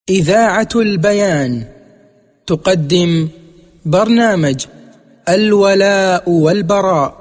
إذاعة البيان تقدم برنامج الولاء والبراء.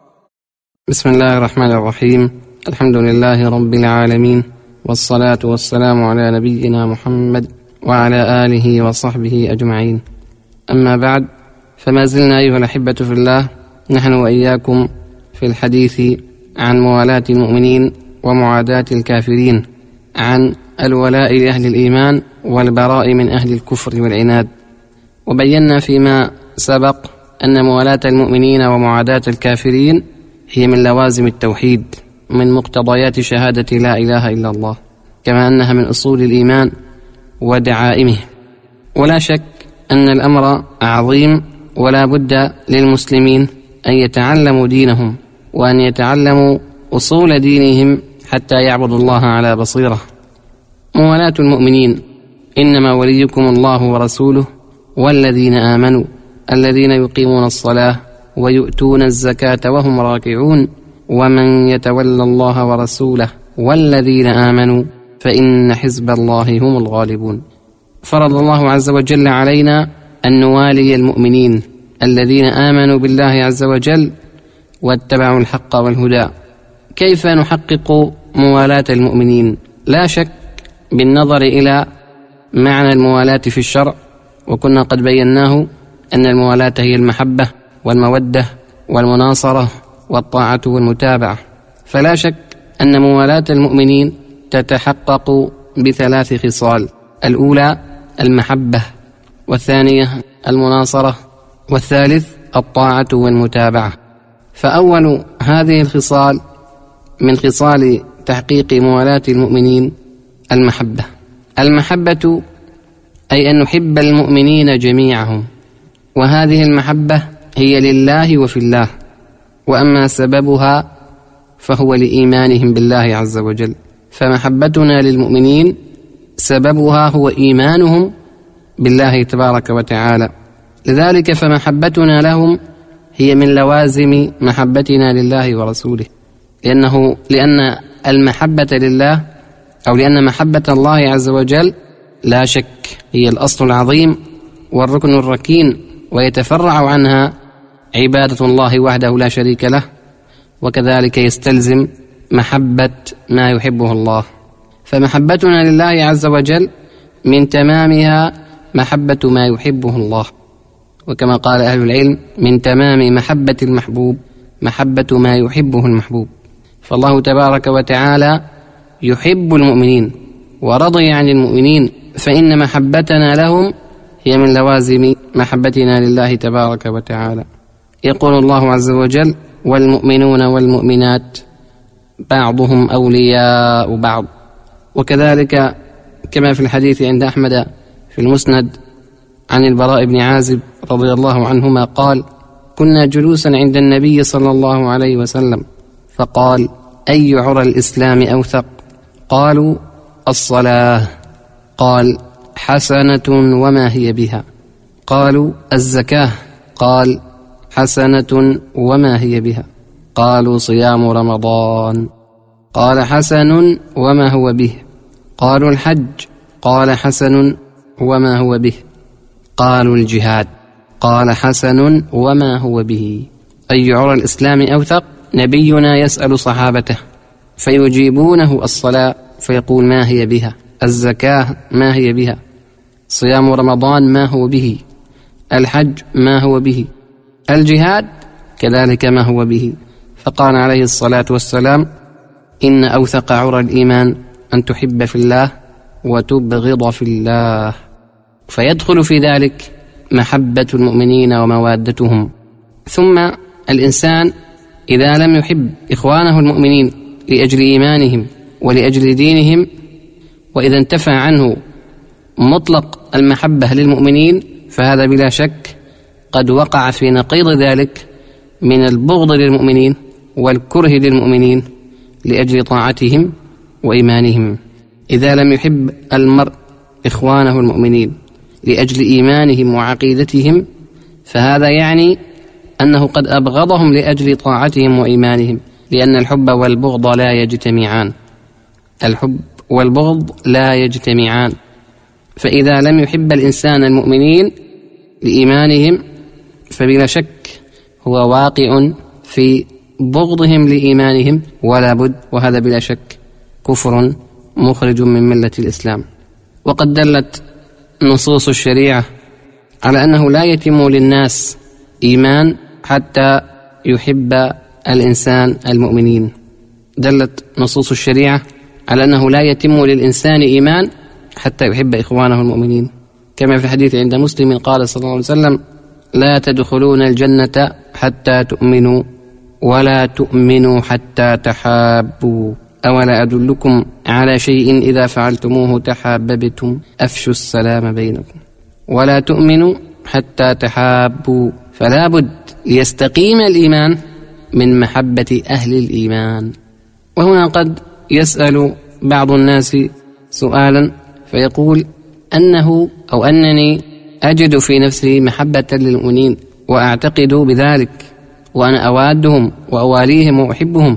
بسم الله الرحمن الرحيم. الحمد لله رب العالمين، والصلاة والسلام على نبينا محمد وعلى آله وصحبه أجمعين. أما بعد، فما زلنا أيها الأحبة في الله نحن وإياكم في الحديث عن موالاة المؤمنين ومعاداة الكافرين، عن الولاء لأهل الإيمان والبراء من أهل الكفر والعناد. وبينا فيما سبق أن موالاة المؤمنين ومعاداة الكافرين هي من لوازم التوحيد، من مقتضيات شهادة لا إله إلا الله، كما أنها من أصول الإيمان ودعائمه. ولا شك أن الأمر عظيم، ولا بد للمسلمين أن يتعلموا دينهم وأن يتعلموا أصول دينهم حتى يعبدوا الله على بصيرة. موالاة المؤمنين: إنما وليكم الله ورسوله والذين آمنوا الذين يقيمون الصلاة ويؤتون الزكاة وهم راكعون ومن يتولى الله ورسوله والذين آمنوا فإن حزب الله هم الغالبون. فرض الله عز وجل علينا أن نوالي المؤمنين الذين آمنوا بالله عز وجل واتبعوا الحق والهدى. كيف نحقق موالاة المؤمنين؟ لا شك بالنظر إلى معنى الموالاة في الشرع، وكنا قد بيناه أن الموالاة هي المحبة والمودة والمناصرة والطاعة والمتابعة. فلا شك أن موالاة المؤمنين تتحقق بثلاث خصال: الأولى المحبة، والثانية المناصرة، والثالث الطاعة والمتابعة. فأول هذه الخصال من خصال تحقيق موالاة المؤمنين المحبة. المحبة أي أن نحب المؤمنين جميعهم، وهذه المحبة هي لله وفي الله، وأما سببها فهو لإيمانهم بالله عز وجل. فمحبتنا للمؤمنين سببها هو إيمانهم بالله تبارك وتعالى، لذلك فمحبتنا لهم هي من لوازم محبتنا لله ورسوله، لأن المحبة لله أو لأن محبة الله عز وجل لا شك هي الأصل العظيم والركن الركين، ويتفرع عنها عبادة الله وحده لا شريك له، وكذلك يستلزم محبة ما يحبه الله. فمحبتنا لله عز وجل من تمامها محبة ما يحبه الله، وكما قال أهل العلم: من تمام محبة المحبوب محبة ما يحبه المحبوب. فالله تبارك وتعالى يحب المؤمنين ورضي عن المؤمنين، فإن محبتنا لهم هي من لوازم محبتنا لله تبارك وتعالى. يقول الله عز وجل: والمؤمنون والمؤمنات بعضهم أولياء بعض. وكذلك كما في الحديث عند أحمد في المسند عن البراء بن عازب رضي الله عنهما قال: كنا جلوسا عند النبي صلى الله عليه وسلم فقال: أي عرى الإسلام أوثق؟ قالوا: الصلاة. قال: حسنة وما هي بها؟ قالوا: الزكاة. قال: حسنة وما هي بها؟ قالوا: صيام رمضان. قال: حسن وما هو به؟ قالوا: الحج. قال: حسن وما هو به؟ قالوا: الجهاد. قال: حسن وما هو به؟ أي عرى الإسلام أوثق؟ نبينا يسأل صحابته فيجيبونه: الصلاة، فيقول: ما هي بها؟ الزكاة، ما هي بها؟ صيام رمضان، ما هو به؟ الحج، ما هو به؟ الجهاد كذلك ما هو به؟ فقال عليه الصلاة والسلام: إن أوثق عرى الإيمان أن تحب في الله وتبغض في الله. فيدخل في ذلك محبة المؤمنين وموادتهم. ثم الإنسان إذا لم يحب إخوانه المؤمنين لأجل إيمانهم ولأجل دينهم، وإذا انتفى عنه مطلق المحبة للمؤمنين، فهذا بلا شك قد وقع في نقيض ذلك من البغض للمؤمنين والكره للمؤمنين لأجل طاعتهم وإيمانهم. إذا لم يحب المرء إخوانه المؤمنين لأجل إيمانهم وعقيدتهم، فهذا يعني أنه قد أبغضهم لأجل طاعتهم وإيمانهم، لأن الحب والبغض لا يجتمعان. الحب والبغض لا يجتمعان، فإذا لم يحب الإنسان المؤمنين لإيمانهم فبلا شك هو واقع في بغضهم لإيمانهم ولا بد، وهذا بلا شك كفر مخرج من ملة الإسلام. وقد دلت نصوص الشريعة على أنه لا يتم للناس إيمان حتى يحب الإنسان المؤمنين. دلت نصوص الشريعة على أنه لا يتم للإنسان إيمان حتى يحب إخوانه المؤمنين، كما في الحديث عند مسلم قال صلى الله عليه وسلم: لا تدخلون الجنة حتى تؤمنوا ولا تؤمنوا حتى تحابوا، أولا أدلكم على شيء إذا فعلتموه تحاببتم، أفشوا السلام بينكم. ولا تؤمنوا حتى تحابوا، فلا بد ليستقيم الإيمان من محبة أهل الإيمان. وهنا قد يسأل بعض الناس سؤالا فيقول أنني أجد في نفسي محبة للمؤمنين وأعتقد بذلك وأنا أوادهم وأواليهم وأحبهم،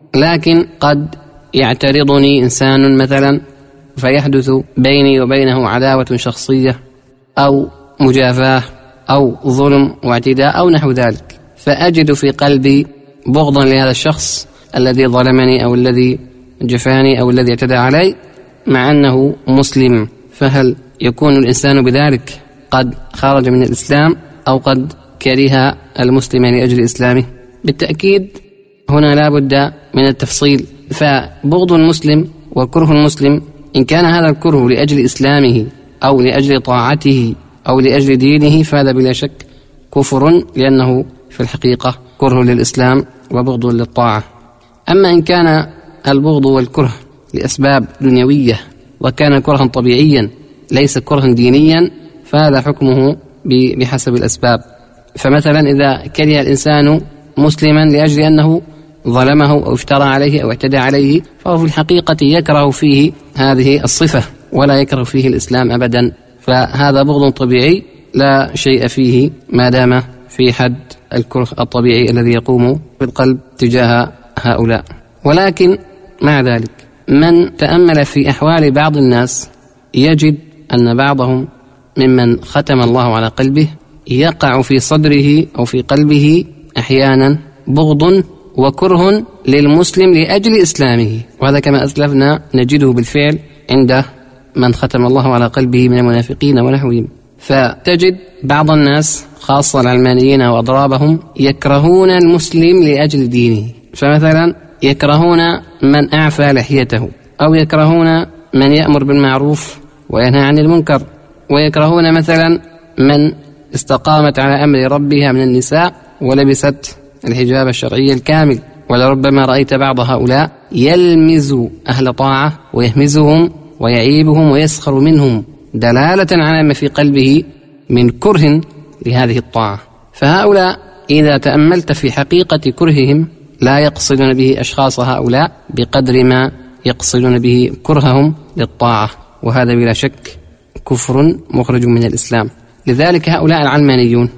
لكن قد يعترضني إنسان مثلا فيحدث بيني وبينه عداوة شخصية أو مجافاة أو ظلم واعتداء أو نحو ذلك، فأجد في قلبي بغضا لهذا الشخص الذي ظلمني أو الذي جفاني أو الذي اعتدى علي مع أنه مسلم. فهل يكون الإنسان بذلك قد خرج من الإسلام أو قد كره المسلم لأجل إسلامه؟ بالتأكيد هنا لا بد من التفصيل. فبغض المسلم وكره المسلم إن كان هذا الكره لأجل إسلامه أو لأجل طاعته أو لأجل دينه فهذا بلا شك كفر، لأنه في الحقيقة كره للإسلام وبغض للطاعة. أما إن كان البغض والكره لأسباب دنيوية وكان كرها طبيعيا ليس كرها دينيا فهذا حكمه بحسب الأسباب. فمثلا إذا كره الإنسان مسلما لأجل أنه ظلمه أو افترى عليه أو اعتدى عليه فهو في الحقيقة يكره فيه هذه الصفة ولا يكره فيه الإسلام أبدا، فهذا بغض طبيعي لا شيء فيه ما دام في حد الكره الطبيعي الذي يقوم في القلب تجاه هؤلاء. ولكن مع ذلك من تأمل في أحوال بعض الناس يجد أن بعضهم ممن ختم الله على قلبه يقع في صدره أو في قلبه أحيانا بغض وكره للمسلم لأجل إسلامه، وهذا كما أسلفنا نجده بالفعل عند من ختم الله على قلبه من المنافقين ونحوهم. فتجد بعض الناس خاصة العلمانيين وأضرابهم يكرهون المسلم لأجل دينه، فمثلا يكرهون من أعفى لحيته، أو يكرهون من يأمر بالمعروف وينهى عن المنكر، ويكرهون مثلا من استقامت على أمر ربها من النساء ولبست الحجاب الشرعي الكامل. ولربما رأيت بعض هؤلاء يلمز أهل طاعة ويهمزهم ويعيبهم ويسخر منهم دلالة على ما في قلبه من كره لهذه الطاعة. فهؤلاء إذا تأملت في حقيقة كرههم لا يقصدون به أشخاص هؤلاء بقدر ما يقصدون به كرههم للطاعة، وهذا بلا شك كفر مخرج من الإسلام. لذلك هؤلاء العلمانيون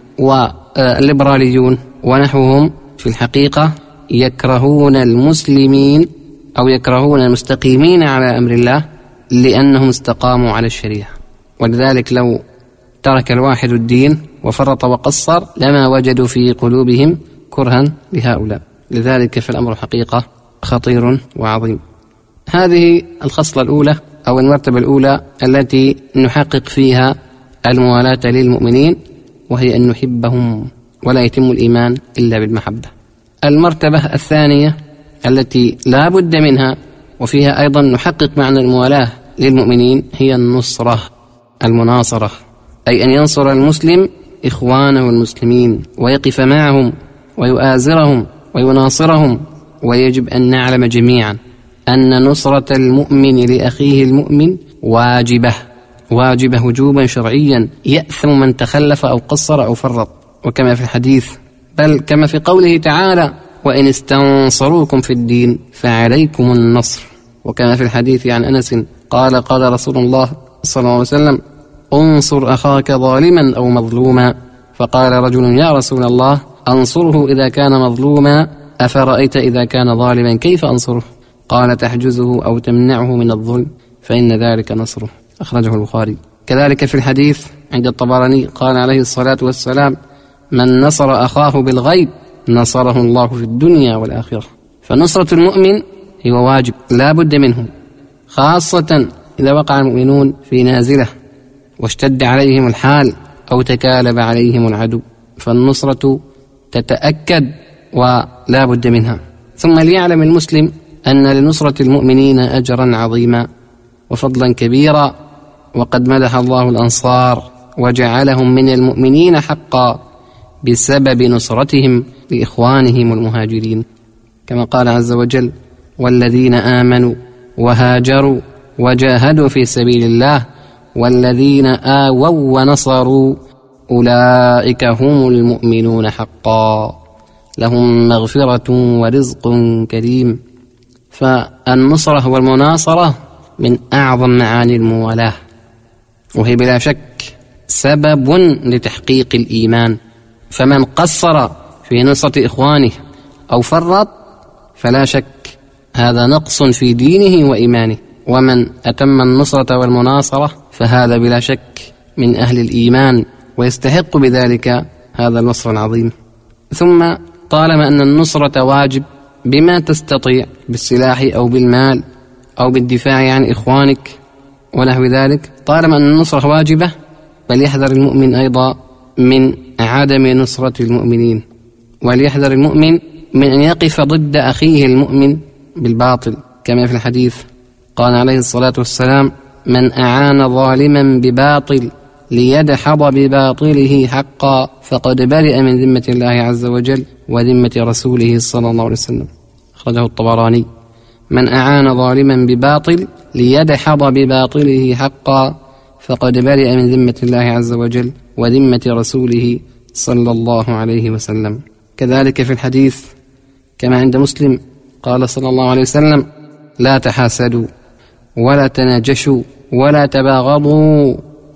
والليبراليون ونحوهم في الحقيقة يكرهون المسلمين أو يكرهون المستقيمين على أمر الله لأنهم استقاموا على الشريعة. ولذلك لو ترك الواحد الدين وفرط وقصر لما وجدوا في قلوبهم كرها لهؤلاء. لذلك في الأمر حقيقة خطير وعظيم. هذه الخصلة الأولى أو المرتبة الأولى التي نحقق فيها الموالاة للمؤمنين، وهي أن نحبهم، ولا يتم الإيمان إلا بالمحبة. المرتبة الثانية التي لا بد منها وفيها أيضا نحقق معنى الموالاة للمؤمنين هي النصرة، المناصرة، أي أن ينصر المسلم إخوانه المسلمين ويقف معهم ويؤازرهم ويناصرهم. ويجب أن نعلم جميعا أن نصرة المؤمن لأخيه المؤمن واجبة وجوبا شرعيا، يأثم من تخلف أو قصر أو فرط، وكما في الحديث بل كما في قوله تعالى: وإن استنصروكم في الدين فعليكم النصر. وكما في الحديث عن أنس قال: قال رسول الله صلى الله عليه وسلم: انصر أخاك ظالما أو مظلوما. فقال رجل: يا رسول الله، أنصره إذا كان مظلوما، أفرأيت إذا كان ظالما كيف أنصره؟ قال: تحجزه أو تمنعه من الظلم فإن ذلك نصره. أخرجه البخاري. كذلك في الحديث عند الطبراني قال عليه الصلاة والسلام: من نصر أخاه بالغيب نصره الله في الدنيا والآخرة. فنصرة المؤمن هو واجب لا بد منه، خاصة إذا وقع المؤمنون في نازلة واشتد عليهم الحال أو تكالب عليهم العدو، فالنصرة تتأكد ولا بد منها. ثم ليعلم المسلم أن لنصرة المؤمنين أجرا عظيما وفضلا كبيرا، وقد مدح الله الأنصار وجعلهم من المؤمنين حقا بسبب نصرتهم لإخوانهم المهاجرين، كما قال عز وجل: والذين آمنوا وهاجروا وجاهدوا في سبيل الله والذين آووا ونصروا أولئك هم المؤمنون حقا لهم مغفرة ورزق كريم. فالنصرة والمناصرة من أعظم معاني الموالاة، وهي بلا شك سبب لتحقيق الإيمان، فمن قصر في نصرة إخوانه أو فرط فلا شك هذا نقص في دينه وإيمانه، ومن أتم النصرة والمناصرة فهذا بلا شك من أهل الإيمان ويستحق بذلك هذا الوصف العظيم. ثم طالما أن النصرة واجب بما تستطيع بالسلاح أو بالمال أو بالدفاع عن إخوانك ونحو ذلك، طالما أن النصرة واجبة فليحذر المؤمن أيضا من عدم نصرة المؤمنين، وليحذر المؤمن من أن يقف ضد أخيه المؤمن بالباطل، كما في الحديث قال عليه الصلاة والسلام: من أعان ظالما بباطل ليدحض بباطله حقا فقد برئ من ذمة الله عز وجل وذمة رسوله صلى الله عليه وسلم. أخرجه الطبراني. من أعان ظالما بباطل ليدحض بباطله حقا فقد برئ من ذمة الله عز وجل وذمة رسوله صلى الله عليه وسلم. كذلك في الحديث كما عند مسلم قال صلى الله عليه وسلم: لا تحاسدوا ولا تناجشوا ولا تباغضوا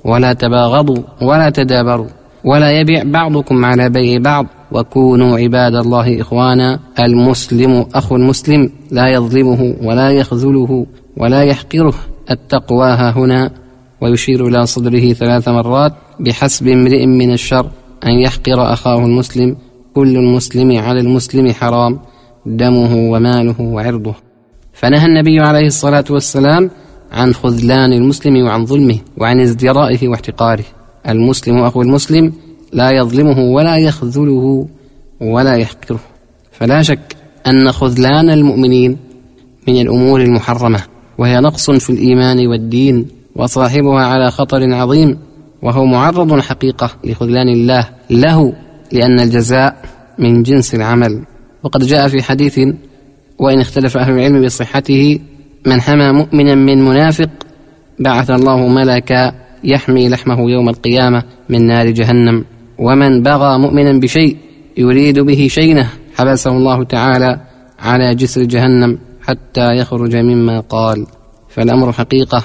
ولا تدابروا ولا يبيع بعضكم على بيع بعض وكونوا عباد الله إخوانا. المسلم أخو المسلم لا يظلمه ولا يخذله ولا يحقره. التقوى ها هنا، ويشير إلى صدره 3 مرات: بحسب امرئ من الشر أن يحقر أخاه المسلم، كل المسلم على المسلم حرام دمه وماله وعرضه. فنهى النبي عليه الصلاة والسلام عن خذلان المسلم وعن ظلمه وعن ازدرائه واحتقاره. المسلم أخو المسلم لا يظلمه ولا يخذله ولا يحقره. فلا شك أن خذلان المؤمنين من الأمور المحرمة، وهي نقص في الإيمان والدين، وصاحبها على خطر عظيم، وهو معرض حقيقة لخذلان الله له، لأن الجزاء من جنس العمل. وقد جاء في حديث وإن اختلف أهل العلم بصحته: من حمى مؤمنا من منافق بعث الله ملكا يحمي لحمه يوم القيامة من نار جهنم، ومن بغى مؤمنا بشيء يريد به شينه حبسه الله تعالى على جسر جهنم حتى يخرج مما قال. فالأمر حقيقة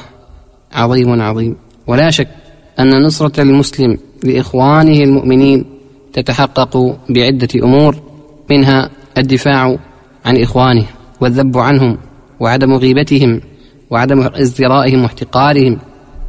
عظيم، ولا شك أن نصرة المسلم لإخوانه المؤمنين تتحقق بعدة أمور، منها الدفاع عن إخوانه والذب عنهم وعدم غيبتهم وعدم ازدرائهم واحتقارهم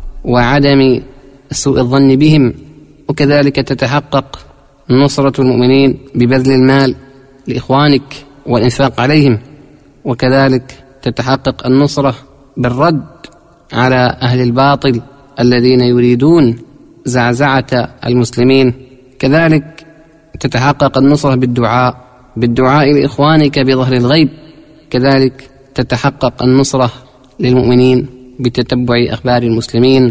وعدم سوء الظن بهم. وكذلك تتحقق نصرة المؤمنين ببذل المال لإخوانك والإنفاق عليهم، وكذلك تتحقق النصرة بالرد على أهل الباطل الذين يريدون زعزعة المسلمين. كذلك تتحقق النصرة بالدعاء لإخوانك بظهر الغيب. كذلك تتحقق النصرة للمؤمنين بتتبع أخبار المسلمين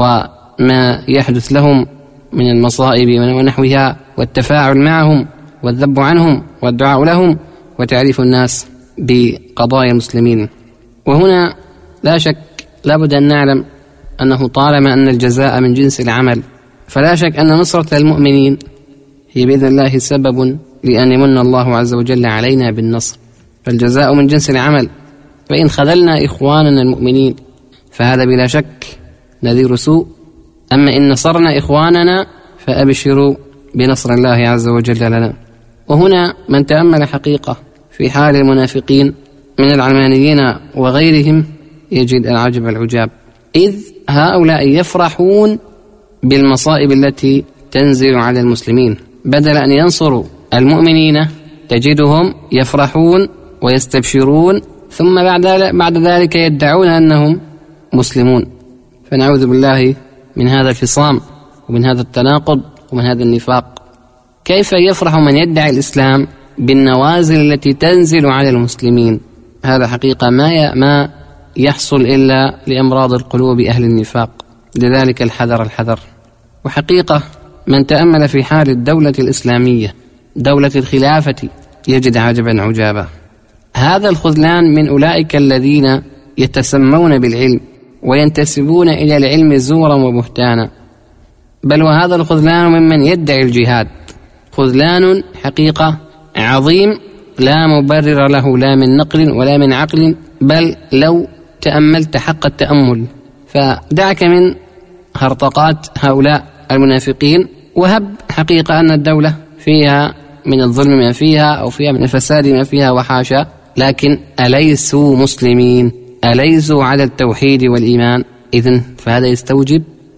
وما يحدث لهم من المصائب ونحوها، والتفاعل معهم والذب عنهم والدعاء لهم وتعريف الناس بقضايا المسلمين. وهنا لا شك لا بد أن نعلم أنه طالما أن الجزاء من جنس العمل، فلا شك أن نصرة المؤمنين هي بإذن الله سبب لأن يمن الله عز وجل علينا بالنصر، فالجزاء من جنس العمل. فإن خذلنا إخواننا المؤمنين فهذا بلا شك نذير سوء، أما إن نصرنا إخواننا فأبشروا بنصر الله عز وجل لنا. وهنا من تأمل حقيقة في حال المنافقين من العلمانيين وغيرهم يجد العجب العجاب، إذ هؤلاء يفرحون بالمصائب التي تنزل على المسلمين، بدل أن ينصروا المؤمنين تجدهم يفرحون ويستبشرون، ثم بعد ذلك يدعون أنهم مسلمون. فنعوذ بالله من هذا الفصام ومن هذا التناقض ومن هذا النفاق. كيف يفرح من يدعي الإسلام بالنوازل التي تنزل على المسلمين؟ هذا حقيقة ما يحصل إلا لأمراض القلوب أهل النفاق. لذلك الحذر. وحقيقة من تأمل في حال الدولة الإسلامية، دولة الخلافة، يجد عجبا عجابا. هذا الخذلان من أولئك الذين يتسمون بالعلم وينتسبون إلى العلم زورا وبهتانا، بل وهذا الخذلان ممن يدعي الجهاد، خذلان حقيقة عظيم لا مبرر له لا من نقل ولا من عقل، بل لو تأملت حق التأمل. فدعك من هرطقات هؤلاء المنافقين، وهب حقيقة أن الدولة فيها من الظلم ما فيها أو فيها من الفساد ما فيها وحاشا، لكن أليسوا مسلمين؟ أليسوا على التوحيد والإيمان؟ إذن فهذا يستوجب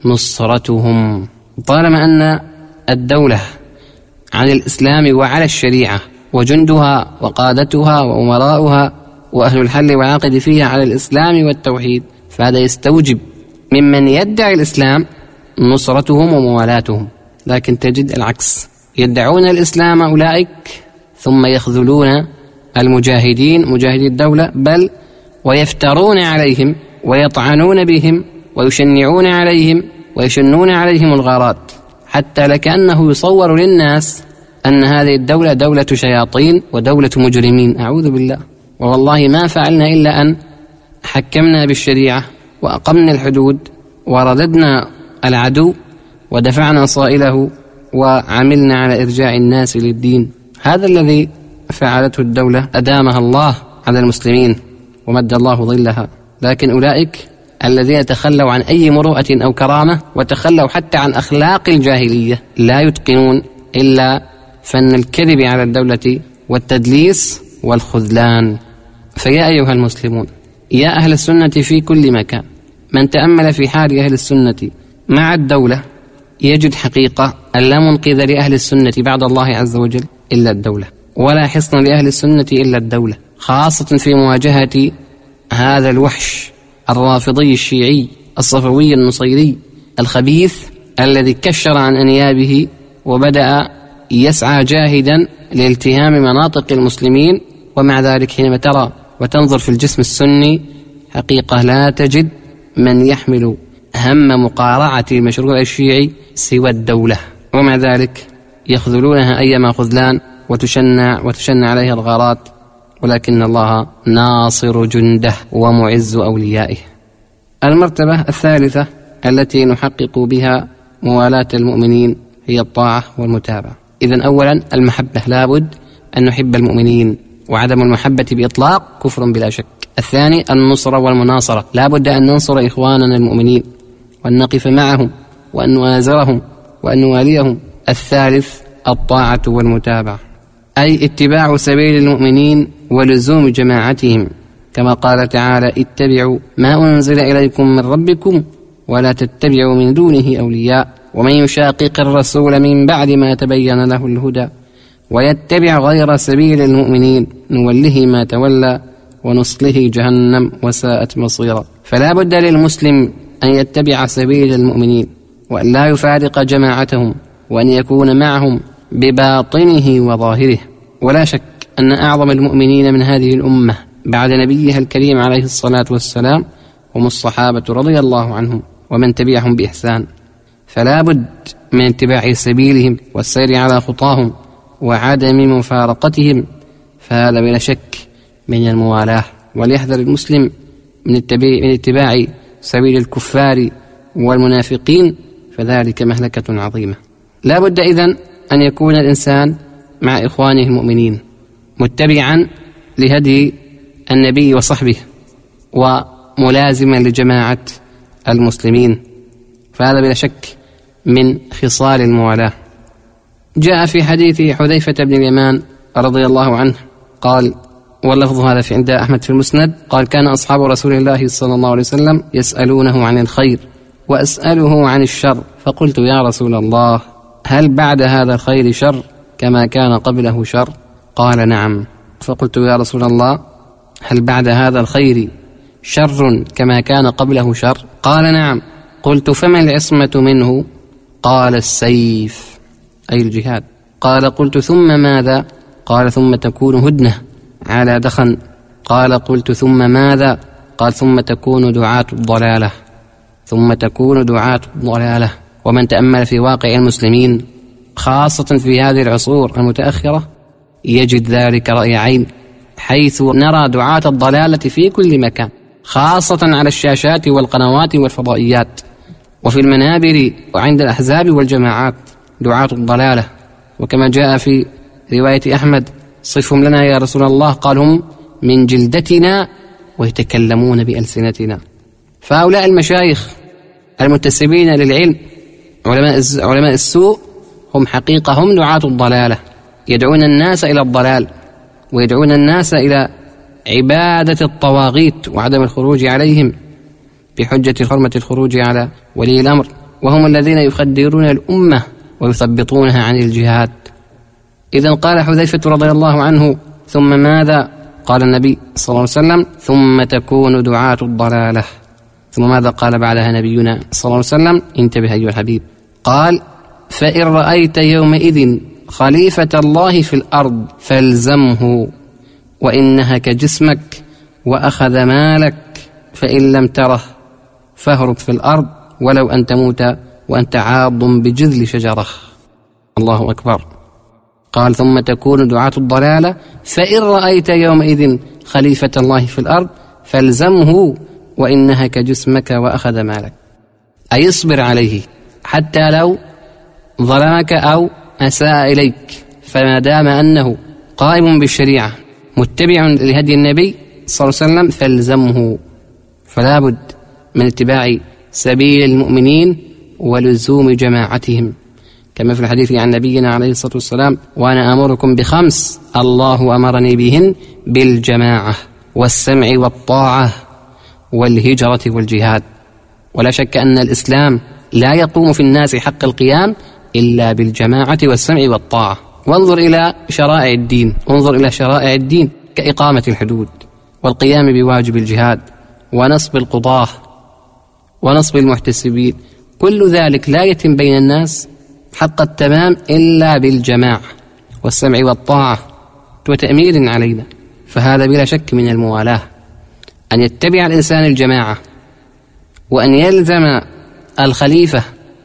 نصرتهم. طالما أن الدولة عن الإسلام وعلى الشريعة وجندها وقادتها وأمراؤها وأهل الحل والعقد فيها على الإسلام والتوحيد، فهذا يستوجب ممن يدعي الإسلام نصرتهم وموالاتهم. لكن تجد العكس، يدعون الإسلام أولئك ثم يخذلون المجاهدين مجاهدي الدولة، بل ويفترون عليهم ويطعنون بهم ويشنعون عليهم ويشنون عليهم الغارات، حتى لكأنه يصور للناس أن هذه الدولة دولة شياطين ودولة مجرمين. أعوذ بالله. والله ما فعلنا إلا أن حكمنا بالشريعة وأقمنا الحدود ورددنا العدو ودفعنا صائله وعملنا على إرجاع الناس للدين. هذا الذي فعلته الدولة أدامها الله على المسلمين ومد الله ظلها. لكن أولئك الذين تخلوا عن أي مروءة أو كرامة وتخلوا حتى عن أخلاق الجاهلية لا يتقنون إلا فن الكذب على الدولة والتدليس والخذلان. فيا أيها المسلمون، يا أهل السنة في كل مكان، من تأمل في حال أهل السنة مع الدولة يجد حقيقة أن لا منقذ لأهل السنة بعد الله عز وجل إلا الدولة، ولا حصن لأهل السنة إلا الدولة، خاصة في مواجهة هذا الوحش الرافضي الشيعي الصفوي النصيري الخبيث الذي كشر عن أنيابه وبدأ يسعى جاهدا لالتهام مناطق المسلمين. ومع ذلك حينما ترى وتنظر في الجسم السني حقيقة لا تجد من يحمل هم مقارعة المشروع الشيعي سوى الدولة، ومع ذلك يخذلونها أيما خذلان وتشنع عليها الغارات، ولكن الله ناصر جنده ومعز أوليائه. المرتبة الثالثة التي نحقق بها موالاة المؤمنين هي الطاعة والمتابعة. إذن أولا المحبة، لابد أن نحب المؤمنين، وعدم المحبة بإطلاق كفر بلا شك. الثاني النصرة والمناصرة، لابد أن ننصر إخواننا المؤمنين وأن نقف معهم وأن نوازرهم وأن نواليهم. الثالث الطاعة والمتابعة، أي اتباع سبيل المؤمنين ولزوم جماعتهم، كما قال تعالى: اتبعوا ما أنزل إليكم من ربكم ولا تتبعوا من دونه أولياء ومن يشاقق الرسول من بعد ما تبين له الهدى ويتبع غير سبيل المؤمنين نوله ما تولى ونصله جهنم وساءت مصيرا. فلا بد للمسلم أن يتبع سبيل المؤمنين وأن لا يفارق جماعتهم وأن يكون معهم بباطنه وظاهره. ولا شك أن أعظم المؤمنين من هذه الأمة بعد نبيها الكريم عليه الصلاة والسلام هم الصحابة رضي الله عنهم ومن تبعهم بإحسان، فلا بد من اتباع سبيلهم والسير على خطاهم وعدم مفارقتهم، فهذا بلا شك من الموالاة. وليحذر المسلم من اتباع سبيل الكفار والمنافقين، فذلك مهلكة عظيمة. لا بد إذن أن يكون الإنسان مع إخوانه المؤمنين متبعا لهدي النبي وصحبه وملازما لجماعة المسلمين، فهذا بلا شك من خصال الموالاة. جاء في حديث حذيفة بن اليمان رضي الله عنه قال، واللفظ هذا في عند أحمد في المسند، قال: كان أصحاب رسول الله صلى الله عليه وسلم يسألونه عن الخير وأسأله عن الشر، فقلت يا رسول الله هل بعد هذا الخير شر كما كان قبله شر؟ قال نعم. فقلت يا رسول الله هل بعد هذا الخير شر كما كان قبله شر؟ قال نعم. قلت فما العصمة منه؟ قال السيف، أي الجهاد. قال قلت ثم ماذا؟ قال ثم تكون هدنة على دخن. قال قلت ثم ماذا؟ قال ثم تكون دعاة الضلالة. ثم تكون دعاة الضلالة. ومن تأمل في واقع المسلمين خاصة في هذه العصور المتأخرة يجد ذلك رأي عين، حيث نرى دعاة الضلالة في كل مكان، خاصة على الشاشات والقنوات والفضائيات، وفي المنابر وعند الأحزاب والجماعات دعاة الضلالة. وكما جاء في رواية أحمد صفهم لنا يا رسول الله، قال هم من جلدتنا ويتكلمون بألسنتنا. فهؤلاء المشايخ المنتسبين للعلم علماء السوء هم حقيقة هم دعاة الضلالة، يدعون الناس إلى الضلال ويدعون الناس إلى عبادة الطواغيت وعدم الخروج عليهم بحجة حرمة الخروج على ولي الأمر، وهم الذين يخدرون الأمة ويثبطونها عن الجهاد. إذن قال حذيفة رضي الله عنه ثم ماذا؟ قال النبي صلى الله عليه وسلم ثم تكون دعاة الضلالة. ثم ماذا قال بعدها نبينا صلى الله عليه وسلم؟ انتبه أيها الحبيب، قال فإن رأيت يومئذ خليفة الله في الأرض فالزمه وإن نهك جسمك وأخذ مالك، فإن لم تره فاهرب في الأرض ولو أن تموت وأنت عاض بجذل شجرة. الله أكبر. قال ثم تكون دعاة الضلالة فإن رأيت يومئذ خليفة الله في الأرض فالزمه وإن نهك جسمك وأخذ مالك، أي اصبر عليه حتى لو ظلمك أو أساء إليك، فما دام أنه قائم بالشريعة متبع لهدي النبي صلى الله عليه وسلم فالزمه. فلا بد من اتباع سبيل المؤمنين ولزوم جماعتهم، كما في الحديث عن نبينا عليه الصلاة والسلام وأنا أمركم بخمس الله أمرني بهن بالجماعة والسمع والطاعة والهجرة والجهاد. ولا شك أن الإسلام لا يقوم في الناس حق القيام إلا بالجماعة والسمع والطاعة. وانظر إلى شرائع الدين، انظر إلى شرائع الدين كإقامة الحدود والقيام بواجب الجهاد ونصب القضاة ونصب المحتسبين، كل ذلك لا يتم بين الناس حق التمام إلا بالجماعة والسمع والطاعة وتأمير علينا. فهذا بلا شك من الموالاة، أن يتبع الإنسان الجماعة وأن يلزم الخليفة،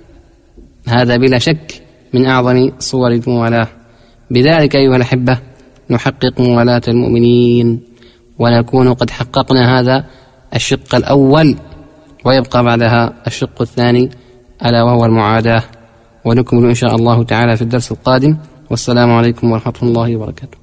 هذا بلا شك من أعظم صور الموالاة. بذلك أيها الأحبة نحقق موالاة المؤمنين ونكون قد حققنا هذا الشق الأول، ويبقى بعدها الشق الثاني ألا وهو المعاداة، ونكمل إن شاء الله تعالى في الدرس القادم. والسلام عليكم ورحمة الله وبركاته.